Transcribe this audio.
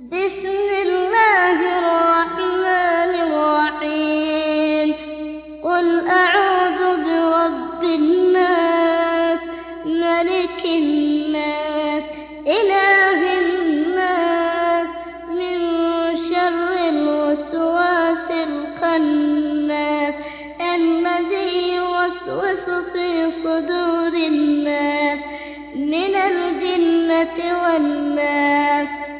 بسم الله الرحمن الرحيم. قل أعوذ برب الناس، ملك الناس، إله الناس، من شر الوسواس الخناس، الذي يوسوس في صدور الناس من الجنة والناس.